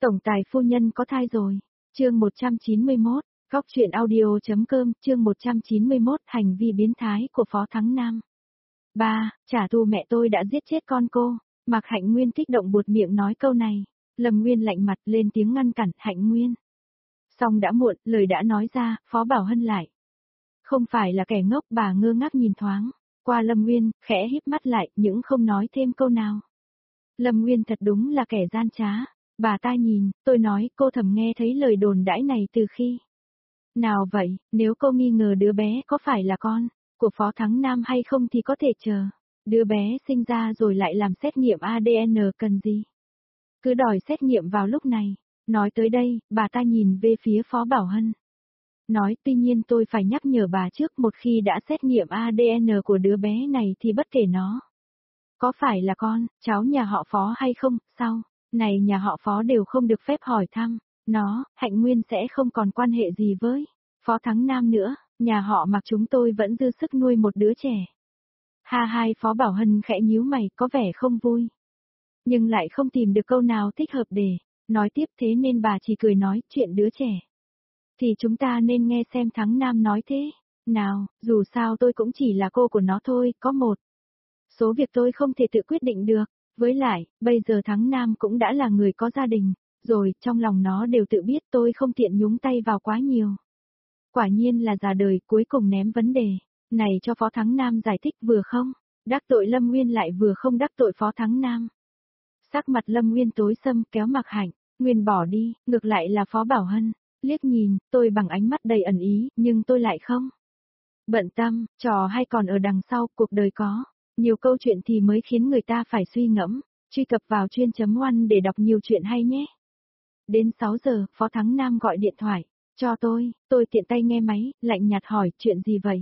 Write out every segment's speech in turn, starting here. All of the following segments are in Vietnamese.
Tổng tài phu nhân có thai rồi. Chương 191, Góc truyện audio.com, chương 191, hành vi biến thái của Phó Thắng Nam. Ba, trả thù mẹ tôi đã giết chết con cô. Mạc Hạnh Nguyên kích động buột miệng nói câu này. Lâm Nguyên lạnh mặt lên tiếng ngăn cản Hạnh Nguyên. Xong đã muộn, lời đã nói ra, Phó Bảo Hân lại. Không phải là kẻ ngốc, bà ngơ ngác nhìn thoáng qua Lâm Nguyên, khẽ híp mắt lại, nhưng không nói thêm câu nào. Lâm Nguyên thật đúng là kẻ gian trá. Bà ta nhìn, tôi nói, cô thầm nghe thấy lời đồn đãi này từ khi nào vậy, nếu cô nghi ngờ đứa bé có phải là con của Phó Thắng Nam hay không thì có thể chờ. Đứa bé sinh ra rồi lại làm xét nghiệm ADN cần gì? Cứ đòi xét nghiệm vào lúc này. Nói tới đây, bà ta nhìn về phía Phó Bảo Hân. Nói tuy nhiên tôi phải nhắc nhở bà trước, một khi đã xét nghiệm ADN của đứa bé này thì bất kể nó có phải là con, cháu nhà họ Phó hay không, sau này nhà họ Phó đều không được phép hỏi thăm nó, Hạnh Nguyên sẽ không còn quan hệ gì với Phó Thắng Nam nữa, nhà họ Mạc chúng tôi vẫn dư sức nuôi một đứa trẻ. Hai Phó Bảo Hân khẽ nhíu mày, có vẻ không vui. Nhưng lại không tìm được câu nào thích hợp để nói tiếp, thế nên bà chỉ cười nói, chuyện đứa trẻ thì chúng ta nên nghe xem Thắng Nam nói thế nào, dù sao tôi cũng chỉ là cô của nó thôi, có một số việc tôi không thể tự quyết định được. Với lại, bây giờ Thắng Nam cũng đã là người có gia đình rồi, trong lòng nó đều tự biết, tôi không tiện nhúng tay vào quá nhiều. Quả nhiên là già đời, cuối cùng ném vấn đề này cho Phó Thắng Nam giải thích, vừa không đắc tội Lâm Nguyên lại vừa không đắc tội Phó Thắng Nam. Sắc mặt Lâm Nguyên tối sầm, kéo Mạc Hạnh Nguyên bỏ đi, ngược lại là Phó Bảo Hân liếc nhìn tôi bằng ánh mắt đầy ẩn ý, nhưng tôi lại không bận tâm, trò hay còn ở đằng sau, cuộc đời có nhiều câu chuyện thì mới khiến người ta phải suy ngẫm. Truy cập vào chuyên.one để đọc nhiều chuyện hay nhé. Đến 6 giờ, Phó Thắng Nam gọi điện thoại cho tôi tiện tay nghe máy, lạnh nhạt hỏi, chuyện gì vậy?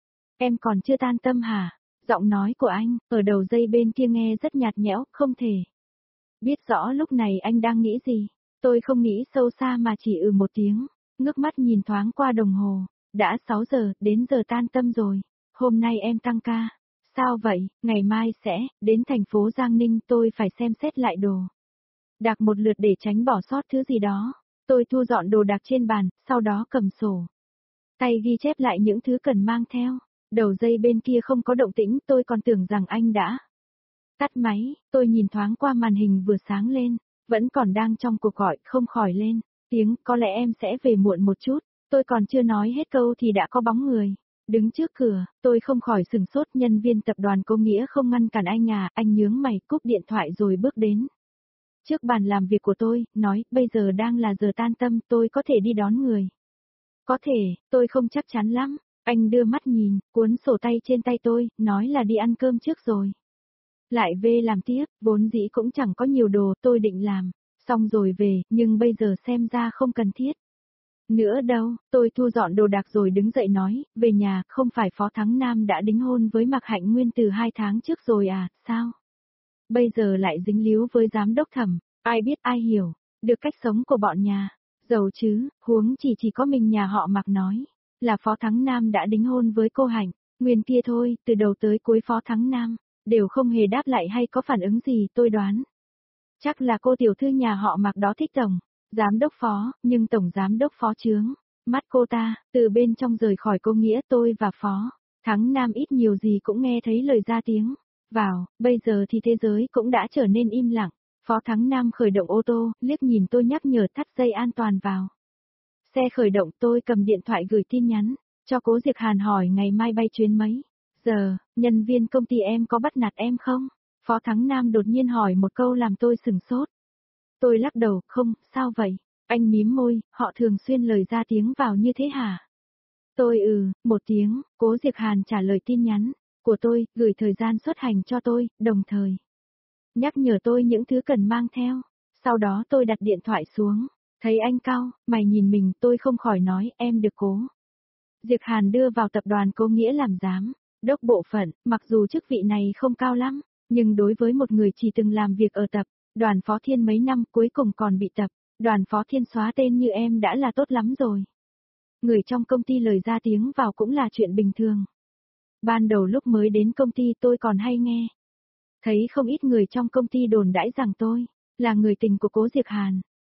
Em còn chưa tan tâm hả? Giọng nói của anh, ở đầu dây bên kia nghe rất nhạt nhẽo, không thể biết rõ lúc này anh đang nghĩ gì. Tôi không nghĩ sâu xa mà chỉ một tiếng, ngước mắt nhìn thoáng qua đồng hồ. Đã 6 giờ, đến giờ tan tâm rồi. Hôm nay em tăng ca. Sao vậy, ngày mai sẽ đến thành phố Giang Ninh, tôi phải xem xét lại đồ đạc một lượt để tránh bỏ sót thứ gì đó. Tôi thu dọn đồ đạc trên bàn, sau đó cầm sổ tay ghi chép lại những thứ cần mang theo. Đầu dây bên kia không có động tĩnh, tôi còn tưởng rằng anh đã tắt máy. Tôi nhìn thoáng qua màn hình vừa sáng lên, vẫn còn đang trong cuộc gọi, không khỏi lên tiếng, có lẽ em sẽ về muộn một chút. Tôi còn chưa nói hết câu thì đã có bóng người đứng trước cửa. Tôi không khỏi sửng sốt, nhân viên tập đoàn Cô Nghĩa không ngăn cản anh à? Anh nhướng mày, cúp điện thoại rồi bước đến trước bàn làm việc của tôi, nói, bây giờ đang là giờ tan tầm, tôi có thể đi đón người. Có thể, tôi không chắc chắn lắm. Anh đưa mắt nhìn, cuốn sổ tay trên tay tôi, nói là đi ăn cơm trước rồi lại về làm tiếp, vốn dĩ cũng chẳng có nhiều đồ, tôi định làm xong rồi về, nhưng bây giờ xem ra không cần thiết nữa đâu. Tôi thu dọn đồ đạc rồi đứng dậy nói, về nhà, không phải Phó Thắng Nam đã đính hôn với Mạc Hạnh Nguyên từ 2 tháng trước rồi à, sao? Bây giờ lại dính líu với giám đốc Thẩm, ai biết ai hiểu được cách sống của bọn nhà giàu chứ, huống chỉ có mình nhà họ Mạc nói là Phó Thắng Nam đã đính hôn với cô Hạnh Nguyên kia thôi, từ đầu tới cuối Phó Thắng Nam đều không hề đáp lại hay có phản ứng gì. Tôi đoán chắc là cô tiểu thư nhà họ Mạc đó thích tổng giám đốc Phó, nhưng tổng giám đốc Phó chướng mắt cô ta. Từ bên trong rời khỏi Cô Nghĩa, tôi và Phó Thắng Nam ít nhiều gì cũng nghe thấy lời ra tiếng vào. Bây giờ thì thế giới cũng đã trở nên im lặng. Phó Thắng Nam khởi động ô tô, liếc nhìn tôi nhắc nhở thắt dây an toàn vào xe khởi động. Tôi cầm điện thoại gửi tin nhắn cho Cố Diệc Hàn hỏi ngày mai bay chuyến mấy giờ, nhân viên công ty em có bắt nạt em không? Phó Thắng Nam đột nhiên hỏi một câu làm tôi sửng sốt. Tôi lắc đầu, không, sao vậy? Anh mím môi, họ thường xuyên lời ra tiếng vào như thế hả? Tôi một tiếng. Cố Diệc Hàn trả lời tin nhắn của tôi, gửi thời gian xuất hành cho tôi, đồng thời nhắc nhở tôi những thứ cần mang theo. Sau đó tôi đặt điện thoại xuống, thấy anh cau mày nhìn mình, tôi không khỏi nói, em được Cố Diệc Hàn đưa vào tập đoàn Cô Nghĩa làm giám đốc bộ phận. Mặc dù chức vị này không cao lắm, nhưng đối với một người chỉ từng làm việc ở tập đoàn Phó Thiên mấy năm, cuối cùng còn bị tập đoàn Phó Thiên xóa tên như em đã là tốt lắm rồi. Người trong công ty lời ra tiếng vào cũng là chuyện bình thường. Ban đầu lúc mới đến công ty tôi còn hay nghe thấy không ít người trong công ty đồn đãi rằng tôi là người tình của Cố Diệc Hàn.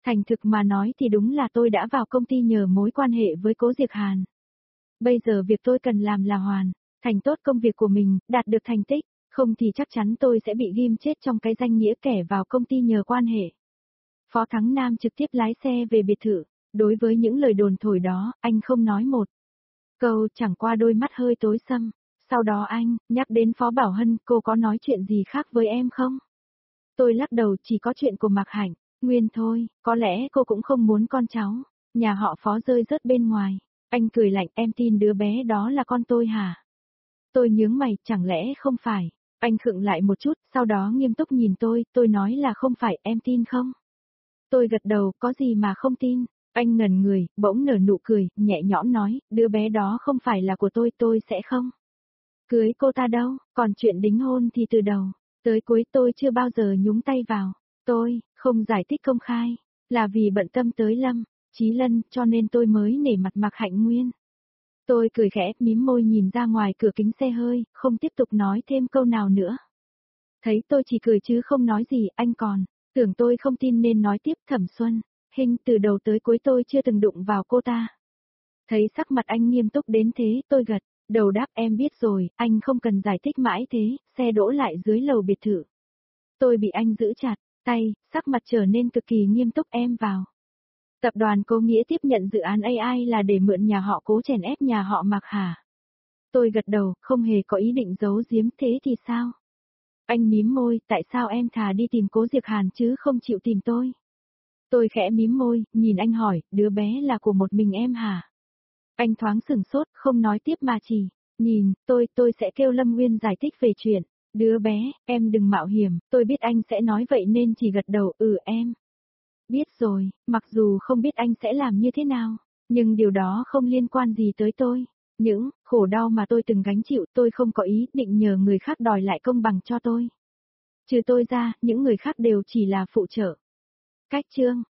Thành thực mà nói thì đúng là tôi đã vào công ty nhờ mối quan hệ với Cố Diệc Hàn. Bây giờ việc tôi cần làm là hoàn thành tốt công việc của mình, đạt được thành tích, không thì chắc chắn tôi sẽ bị ghim chết trong cái danh nghĩa kẻ vào công ty nhờ quan hệ. Phó Thắng Nam trực tiếp lái xe về biệt thự, đối với những lời đồn thổi đó, anh không nói một câu, chẳng qua đôi mắt hơi tối sầm. Sau đó anh, nhắc đến Phó Bảo Hân, cô có nói chuyện gì khác với em không? Tôi lắc đầu, chỉ có chuyện của Mạc Hạnh, Nguyên thôi, có lẽ cô cũng không muốn con cháu, nhà họ Phó rơi rớt bên ngoài. Anh cười lạnh, em tin đứa bé đó là con tôi hả? Tôi nhướng mày, chẳng lẽ không phải? Anh khựng lại một chút, sau đó nghiêm túc nhìn tôi nói là không phải, em tin không? Tôi gật đầu, có gì mà không tin? Anh ngẩn người, bỗng nở nụ cười, nhẹ nhõm nói, đứa bé đó không phải là của tôi sẽ không cưới cô ta đâu, còn chuyện đính hôn thì từ đầu tới cuối tôi chưa bao giờ nhúng tay vào. Tôi không giải thích công khai, là vì bận tâm tới Lâm Chí Lân, cho nên tôi mới nể mặt Mạc Hạnh Nguyên. Tôi cười khẽ, mím môi nhìn ra ngoài cửa kính xe hơi, không tiếp tục nói thêm câu nào nữa. Thấy tôi chỉ cười chứ không nói gì, anh còn tưởng tôi không tin nên nói tiếp. Thẩm Xuân Hinh, từ đầu tới cuối tôi chưa từng đụng vào cô ta. Thấy sắc mặt anh nghiêm túc đến thế, tôi gật đầu đáp, em biết rồi, anh không cần giải thích mãi thế. Xe đỗ lại dưới lầu biệt thự. Tôi bị anh giữ chặt tay, sắc mặt trở nên cực kỳ nghiêm túc. Em vào tập đoàn Cố Nghĩa tiếp nhận dự án AI là để mượn nhà họ Cố chèn ép nhà họ Mạc hả? Tôi gật đầu, không hề có ý định giấu giếm. Thế thì sao? Anh mím môi, tại sao em thà đi tìm Cố Diệc Hàn chứ không chịu tìm tôi? Tôi khẽ mím môi, nhìn anh hỏi, đứa bé là của một mình em hả? Anh thoáng sửng sốt, không nói tiếp mà chỉ nhìn tôi sẽ kêu Lâm Nguyên giải thích về chuyện đứa bé, em đừng mạo hiểm. Tôi biết anh sẽ nói vậy nên chỉ gật đầu, em biết rồi. Mặc dù không biết anh sẽ làm như thế nào, nhưng điều đó không liên quan gì tới tôi. Những khổ đau mà tôi từng gánh chịu, tôi không có ý định nhờ người khác đòi lại công bằng cho tôi. Trừ tôi ra, những người khác đều chỉ là phụ trợ. Cách chương